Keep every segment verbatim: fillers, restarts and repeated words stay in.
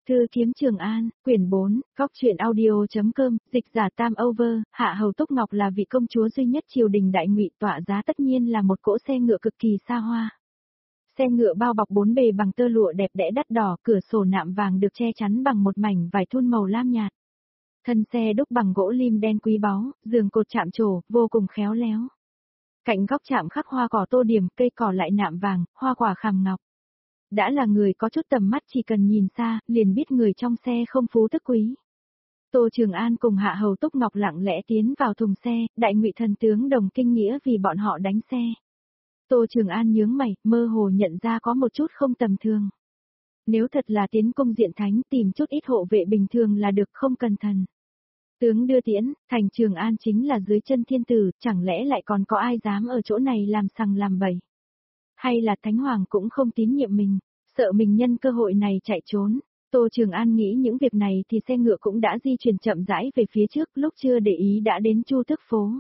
Thư kiếm Trường An, quyển bốn, góc truyện audio.com, dịch giả Tam Over, Hạ Hầu Túc Ngọc là vị công chúa duy nhất triều đình Đại Ngụy, tọa giá tất nhiên là một cỗ xe ngựa cực kỳ xa hoa. Xe ngựa bao bọc bốn bề bằng tơ lụa đẹp đẽ đắt đỏ, cửa sổ nạm vàng được che chắn bằng một mảnh vải thun màu lam nhạt. Thân xe đúc bằng gỗ lim đen quý báu, giường cột chạm trổ, vô cùng khéo léo. Cạnh góc chạm khắc hoa cỏ tô điểm, cây cỏ lại nạm vàng, hoa quả khảm ngọc. Đã là người có chút tầm mắt, chỉ cần nhìn xa, liền biết người trong xe không phú tức quý. Tô Trường An cùng Hạ Hầu Túc Ngọc lặng lẽ tiến vào thùng xe, Đại Ngụy thần tướng đồng kinh nghĩa vì bọn họ đánh xe. Tô Trường An nhướng mày, mơ hồ nhận ra có một chút không tầm thường. Nếu thật là tiến cung diện thánh, tìm chút ít hộ vệ bình thường là được, không cần thần tướng đưa tiễn, thành Trường An chính là dưới chân thiên tử, chẳng lẽ lại còn có ai dám ở chỗ này làm sằng làm bậy? Hay là Thánh Hoàng cũng không tín nhiệm mình, sợ mình nhân cơ hội này chạy trốn? Tô Trường An nghĩ những việc này thì xe ngựa cũng đã di chuyển chậm rãi về phía trước, lúc chưa để ý đã đến Chu Tước phố.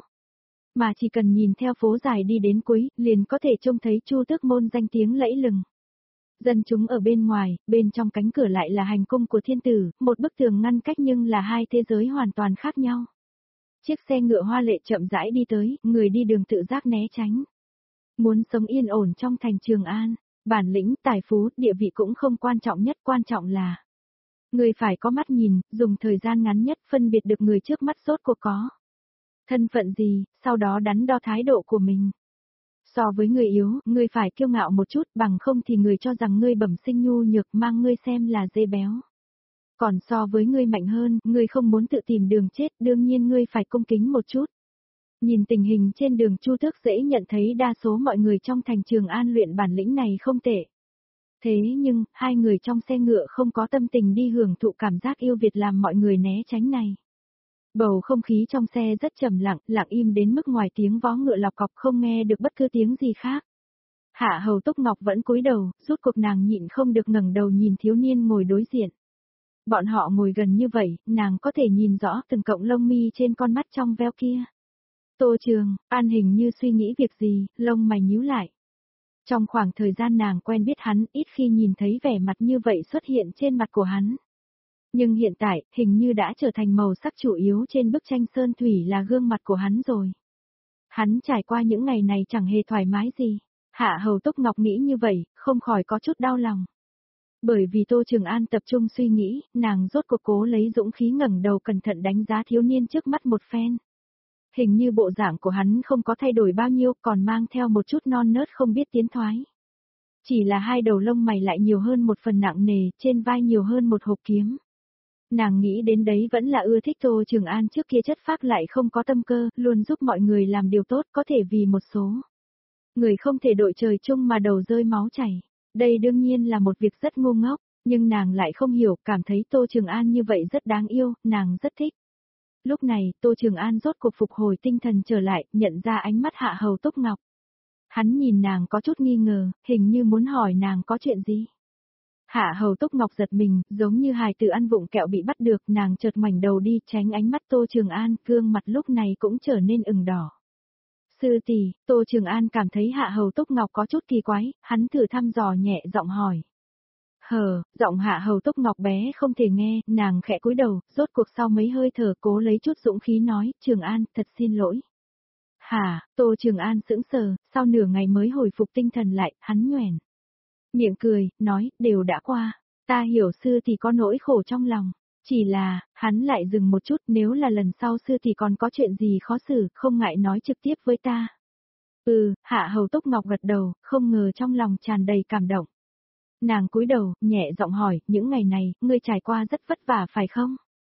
Mà chỉ cần nhìn theo phố dài đi đến cuối, liền có thể trông thấy Chu Tước môn danh tiếng lẫy lừng. Dân chúng ở bên ngoài, bên trong cánh cửa lại là hành cung của thiên tử, một bức tường ngăn cách nhưng là hai thế giới hoàn toàn khác nhau. Chiếc xe ngựa hoa lệ chậm rãi đi tới, người đi đường tự giác né tránh. Muốn sống yên ổn trong thành Trường An, bản lĩnh, tài phú, địa vị cũng không quan trọng nhất, quan trọng là người phải có mắt nhìn, dùng thời gian ngắn nhất phân biệt được người trước mắt rốt cuộc có thân phận gì, sau đó đắn đo thái độ của mình. So với người yếu, ngươi phải kiêu ngạo một chút, bằng không thì người cho rằng ngươi bẩm sinh nhu nhược, mang ngươi xem là dê béo. Còn so với ngươi mạnh hơn, ngươi không muốn tự tìm đường chết, đương nhiên ngươi phải cung kính một chút. Nhìn tình hình trên đường Chu Tước dễ nhận thấy đa số mọi người trong thành Trường An luyện bản lĩnh này không tệ. Thế nhưng, hai người trong xe ngựa không có tâm tình đi hưởng thụ cảm giác yêu Việt làm mọi người né tránh này. Bầu không khí trong xe rất trầm lặng, lặng im đến mức ngoài tiếng vó ngựa lọc cọc không nghe được bất cứ tiếng gì khác. Hạ Hầu Túc Ngọc vẫn cúi đầu, rút cuộc nàng nhịn không được ngẩng đầu nhìn thiếu niên ngồi đối diện. Bọn họ ngồi gần như vậy, nàng có thể nhìn rõ từng cọng lông mi trên con mắt trong veo kia. Tô Trường An hình như suy nghĩ việc gì, lông mày nhíu lại. Trong khoảng thời gian nàng quen biết hắn, ít khi nhìn thấy vẻ mặt như vậy xuất hiện trên mặt của hắn. Nhưng hiện tại, hình như đã trở thành màu sắc chủ yếu trên bức tranh sơn thủy là gương mặt của hắn rồi. Hắn trải qua những ngày này chẳng hề thoải mái gì. Hạ Hầu Túc Ngọc nghĩ như vậy, không khỏi có chút đau lòng. Bởi vì Tô Trường An tập trung suy nghĩ, nàng rốt cuộc cố lấy dũng khí ngẩng đầu cẩn thận đánh giá thiếu niên trước mắt một phen. Hình như bộ dạng của hắn không có thay đổi bao nhiêu, còn mang theo một chút non nớt không biết tiến thoái. Chỉ là hai đầu lông mày lại nhiều hơn một phần nặng nề, trên vai nhiều hơn một hộp kiếm. Nàng nghĩ đến đấy vẫn là ưa thích Tô Trường An trước kia chất phác lại không có tâm cơ, luôn giúp mọi người làm điều tốt, có thể vì một số người không thể đội trời chung mà đầu rơi máu chảy. Đây đương nhiên là một việc rất ngu ngốc, nhưng nàng lại không hiểu, cảm thấy Tô Trường An như vậy rất đáng yêu, nàng rất thích. Lúc này, Tô Trường An rốt cuộc phục hồi tinh thần trở lại, nhận ra ánh mắt Hạ Hầu Túc Ngọc. Hắn nhìn nàng có chút nghi ngờ, hình như muốn hỏi nàng có chuyện gì. Hạ Hầu Túc Ngọc giật mình, giống như hài tử ăn vụng kẹo bị bắt được, nàng chợt ngoảnh đầu đi, tránh ánh mắt Tô Trường An, gương mặt lúc này cũng trở nên ửng đỏ. Sư tỷ, Tô Trường An cảm thấy Hạ Hầu Túc Ngọc có chút kỳ quái, hắn thử thăm dò nhẹ giọng hỏi. Hờ, giọng Hạ Hầu Túc Ngọc bé không thể nghe, nàng khẽ cúi đầu, rốt cuộc sau mấy hơi thở cố lấy chút dũng khí nói, Trường An, thật xin lỗi. Hả, Tô Trường An sững sờ, sau nửa ngày mới hồi phục tinh thần lại, hắn nhoẻn miệng cười, nói, đều đã qua, ta hiểu sư thì có nỗi khổ trong lòng, chỉ là, hắn lại dừng một chút, nếu là lần sau sư thì còn có chuyện gì khó xử, không ngại nói trực tiếp với ta. Ừ, Hạ Hầu Túc Ngọc gật đầu, không ngờ trong lòng tràn đầy cảm động. Nàng cúi đầu, nhẹ giọng hỏi, những ngày này, ngươi trải qua rất vất vả phải không?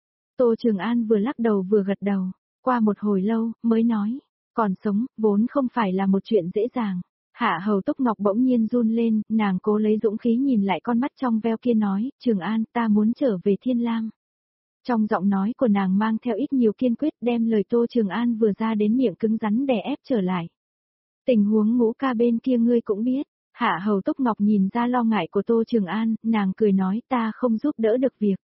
Tô Trường An vừa lắc đầu vừa gật đầu, qua một hồi lâu, mới nói, còn sống, vốn không phải là một chuyện dễ dàng. Hạ Hầu Túc Ngọc bỗng nhiên run lên, nàng cố lấy dũng khí nhìn lại con mắt trong veo kia nói, Trường An, ta muốn trở về Thiên Lam. Trong giọng nói của nàng mang theo ít nhiều kiên quyết, đem lời Tô Trường An vừa ra đến miệng cứng rắn đè ép trở lại. Tình huống Ngũ Ca bên kia ngươi cũng biết. Hạ Hầu Túc Ngọc nhìn ra lo ngại của Tô Trường An, nàng cười nói, ta không giúp đỡ được việc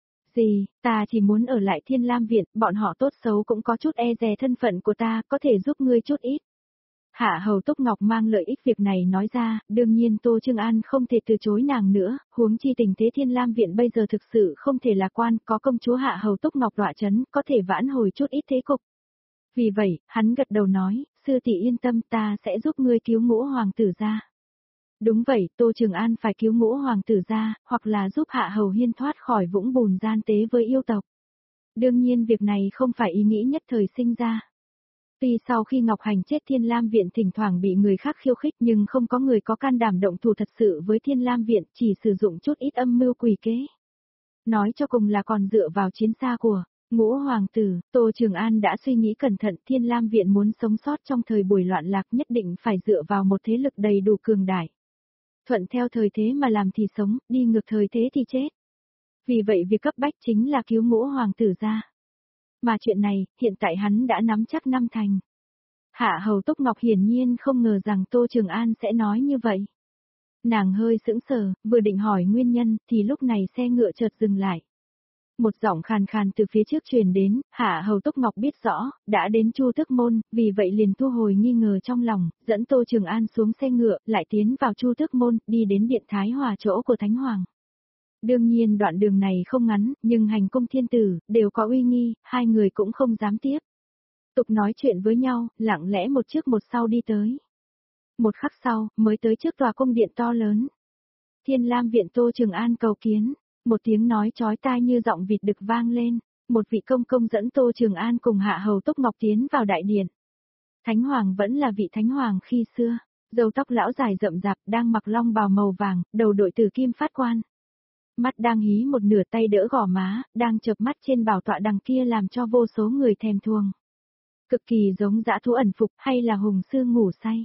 gì, ta chỉ muốn ở lại Thiên Lam Viện, bọn họ tốt xấu cũng có chút e dè thân phận của ta, có thể giúp ngươi chút ít. Hạ Hầu Túc Ngọc mang lợi ích việc này nói ra, đương nhiên Tô Trương An không thể từ chối nàng nữa, huống chi tình thế Thiên Lam Viện bây giờ thực sự không thể lạc quan, có công chúa Hạ Hầu Túc Ngọc tọa chấn, có thể vãn hồi chút ít thế cục. Vì vậy, hắn gật đầu nói, sư tỷ yên tâm ta sẽ giúp ngươi cứu ngũ hoàng tử ra. Đúng vậy, Tô Trường An phải cứu ngũ hoàng tử ra, hoặc là giúp Hạ Hầu Hiên thoát khỏi vũng bùn gian tế với yêu tộc. Đương nhiên việc này không phải ý nghĩ nhất thời sinh ra. Tuy sau khi Ngọc Hành chết Thiên Lam Viện thỉnh thoảng bị người khác khiêu khích nhưng không có người có can đảm động thủ thật sự với Thiên Lam Viện, chỉ sử dụng chút ít âm mưu quỷ kế. Nói cho cùng là còn dựa vào chiến xa của ngũ hoàng tử. Tô Trường An đã suy nghĩ cẩn thận, Thiên Lam Viện muốn sống sót trong thời buổi loạn lạc nhất định phải dựa vào một thế lực đầy đủ cường đại. Thuận theo thời thế mà làm thì sống, đi ngược thời thế thì chết. Vì vậy việc cấp bách chính là cứu ngũ hoàng tử ra. Mà chuyện này, hiện tại hắn đã nắm chắc năm thành. Hạ Hầu Túc Ngọc hiển nhiên không ngờ rằng Tô Trường An sẽ nói như vậy. Nàng hơi sững sờ, vừa định hỏi nguyên nhân, thì lúc này xe ngựa chợt dừng lại. Một giọng khàn khàn từ phía trước truyền đến, Hạ Hầu Túc Ngọc biết rõ, đã đến Chu Tước Môn, vì vậy liền thu hồi nghi ngờ trong lòng, dẫn Tô Trường An xuống xe ngựa, lại tiến vào Chu Tước Môn, đi đến Điện Thái Hòa chỗ của Thánh Hoàng. Đương nhiên đoạn đường này không ngắn, nhưng hành cung thiên tử, đều có uy nghi, hai người cũng không dám tiếp. Tục nói chuyện với nhau, lặng lẽ một trước một sau đi tới. Một khắc sau, mới tới trước tòa cung điện to lớn. Thiên Lam Viện Tô Trường An cầu kiến, một tiếng nói chói tai như giọng vịt đực vang lên, một vị công công dẫn Tô Trường An cùng Hạ Hầu Túc Ngọc tiến vào đại điện. Thánh Hoàng vẫn là vị Thánh Hoàng khi xưa, râu tóc lão dài rậm rạp, đang mặc long bào màu vàng, đầu đội từ kim phát quan. Mắt đang hí một nửa, tay đỡ gò má, đang chợp mắt trên bảo tọa đằng kia làm cho vô số người thèm thuồng. Cực kỳ giống dã thú ẩn phục hay là hùng sư ngủ say.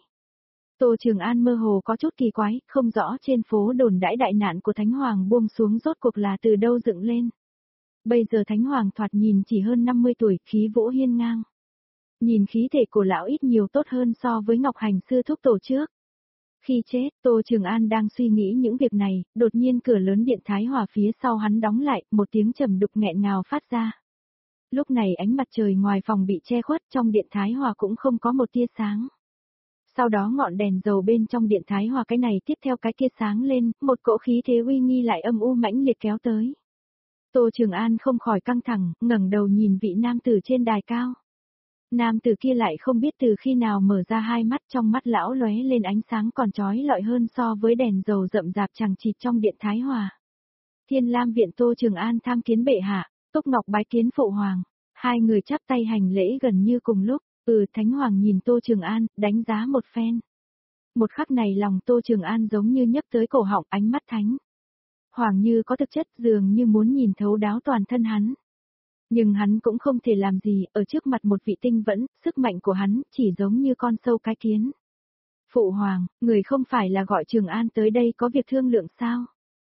Tô Trường An mơ hồ có chút kỳ quái, không rõ trên phố đồn đãi đại nạn của Thánh Hoàng buông xuống rốt cuộc là từ đâu dựng lên. Bây giờ Thánh Hoàng thoạt nhìn chỉ hơn năm mươi tuổi, khí vũ hiên ngang. Nhìn khí thể của lão ít nhiều tốt hơn so với Ngọc Hành sư thúc tổ trước. Khi chết, Tô Trường An đang suy nghĩ những việc này, đột nhiên cửa lớn Điện Thái Hòa phía sau hắn đóng lại, một tiếng trầm đục nghẹn ngào phát ra. Lúc này ánh mặt trời ngoài phòng bị che khuất, trong Điện Thái Hòa cũng không có một tia sáng. Sau đó ngọn đèn dầu bên trong Điện Thái Hòa cái này tiếp theo cái kia sáng lên, một cỗ khí thế uy nghi lại âm u mãnh liệt kéo tới. Tô Trường An không khỏi căng thẳng, ngẩng đầu nhìn vị nam tử trên đài cao. Nam tử kia lại không biết từ khi nào mở ra hai mắt, trong mắt lão lóe lên ánh sáng còn chói lọi hơn so với đèn dầu rậm rạp chằng chịt trong Điện Thái Hòa. Thiên Lam Viện Tô Trường An tham kiến bệ hạ, Túc Ngọc bái kiến phụ hoàng. Hai người chắp tay hành lễ gần như cùng lúc. Ừ, Thánh Hoàng nhìn Tô Trường An, đánh giá một phen. Một khắc này lòng Tô Trường An giống như nhấp tới cổ họng, ánh mắt Thánh Hoàng như có thực chất, dường như muốn nhìn thấu đáo toàn thân hắn. Nhưng hắn cũng không thể làm gì, ở trước mặt một vị tinh vẫn, sức mạnh của hắn chỉ giống như con sâu cái kiến. Phụ hoàng, người không phải là gọi Trường An tới đây có việc thương lượng sao?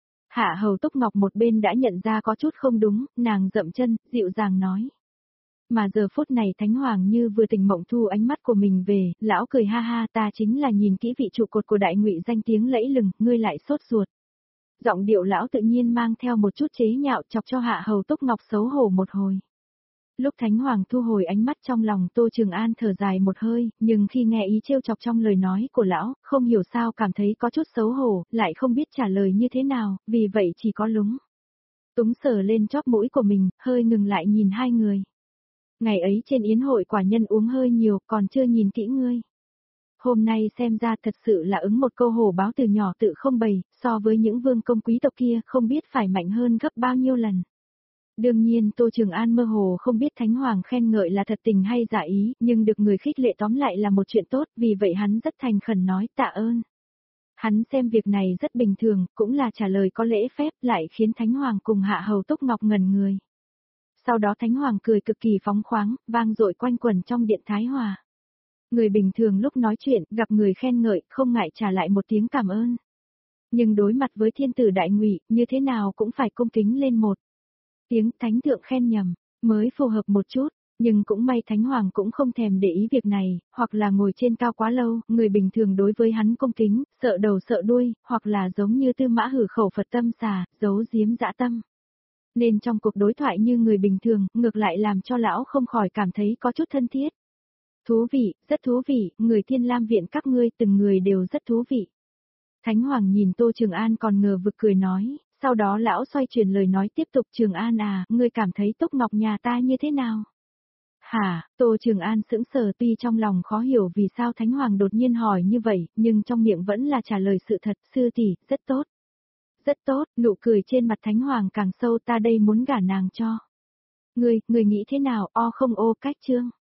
Hạ Hầu Túc Ngọc một bên đã nhận ra có chút không đúng, nàng dậm chân, dịu dàng nói. Mà giờ phút này Thánh Hoàng như vừa tỉnh mộng thu ánh mắt của mình về, lão cười ha ha, ta chính là nhìn kỹ vị trụ cột của đại ngụy danh tiếng lẫy lừng, ngươi lại sốt ruột. Giọng điệu lão tự nhiên mang theo một chút chế nhạo, chọc cho Hạ Hầu Túc Ngọc xấu hổ một hồi. Lúc Thánh Hoàng thu hồi ánh mắt, trong lòng Tô Trường An thở dài một hơi, nhưng khi nghe ý trêu chọc trong lời nói của lão, không hiểu sao cảm thấy có chút xấu hổ, lại không biết trả lời như thế nào, vì vậy chỉ có lúng túng sờ lên chóp mũi của mình, hơi ngừng lại nhìn hai người. Ngày ấy trên yến hội quả nhân uống hơi nhiều, còn chưa nhìn kỹ ngươi. Hôm nay xem ra thật sự là ứng một câu hổ báo từ nhỏ tự không bày, so với những vương công quý tộc kia không biết phải mạnh hơn gấp bao nhiêu lần. Đương nhiên Tô Trường An mơ hồ không biết Thánh Hoàng khen ngợi là thật tình hay giả ý, nhưng được người khích lệ tóm lại là một chuyện tốt, vì vậy hắn rất thành khẩn nói tạ ơn. Hắn xem việc này rất bình thường, cũng là trả lời có lễ phép, lại khiến Thánh Hoàng cùng Hạ Hầu Túc Ngọc ngẩn người. Sau đó Thánh Hoàng cười cực kỳ phóng khoáng, vang dội quanh quẩn trong Điện Thái Hòa. Người bình thường lúc nói chuyện, gặp người khen ngợi, không ngại trả lại một tiếng cảm ơn. Nhưng đối mặt với thiên tử đại ngụy, như thế nào cũng phải cung kính lên một tiếng thánh thượng khen nhầm, mới phù hợp một chút. Nhưng cũng may Thánh Hoàng cũng không thèm để ý việc này, hoặc là ngồi trên cao quá lâu, người bình thường đối với hắn cung kính, sợ đầu sợ đuôi, hoặc là giống như Tư Mã Hử khẩu Phật tâm xà, giấu giếm dã tâm. Nên trong cuộc đối thoại như người bình thường, ngược lại làm cho lão không khỏi cảm thấy có chút thân thiết. Thú vị, rất thú vị, người Thiên Lam viện các ngươi từng người đều rất thú vị. Thánh Hoàng nhìn Tô Trường An còn ngờ vực cười nói, sau đó lão xoay chuyển lời nói tiếp tục Trường An à, ngươi cảm thấy Túc Ngọc nhà ta như thế nào? Hả, Tô Trường An sững sờ tuy trong lòng khó hiểu vì sao Thánh Hoàng đột nhiên hỏi như vậy, nhưng trong miệng vẫn là trả lời sự thật, sư tỷ, rất tốt. Rất tốt, nụ cười trên mặt Thánh Hoàng càng sâu ta đây muốn gả nàng cho. Ngươi, ngươi nghĩ thế nào, o không ô cách chương.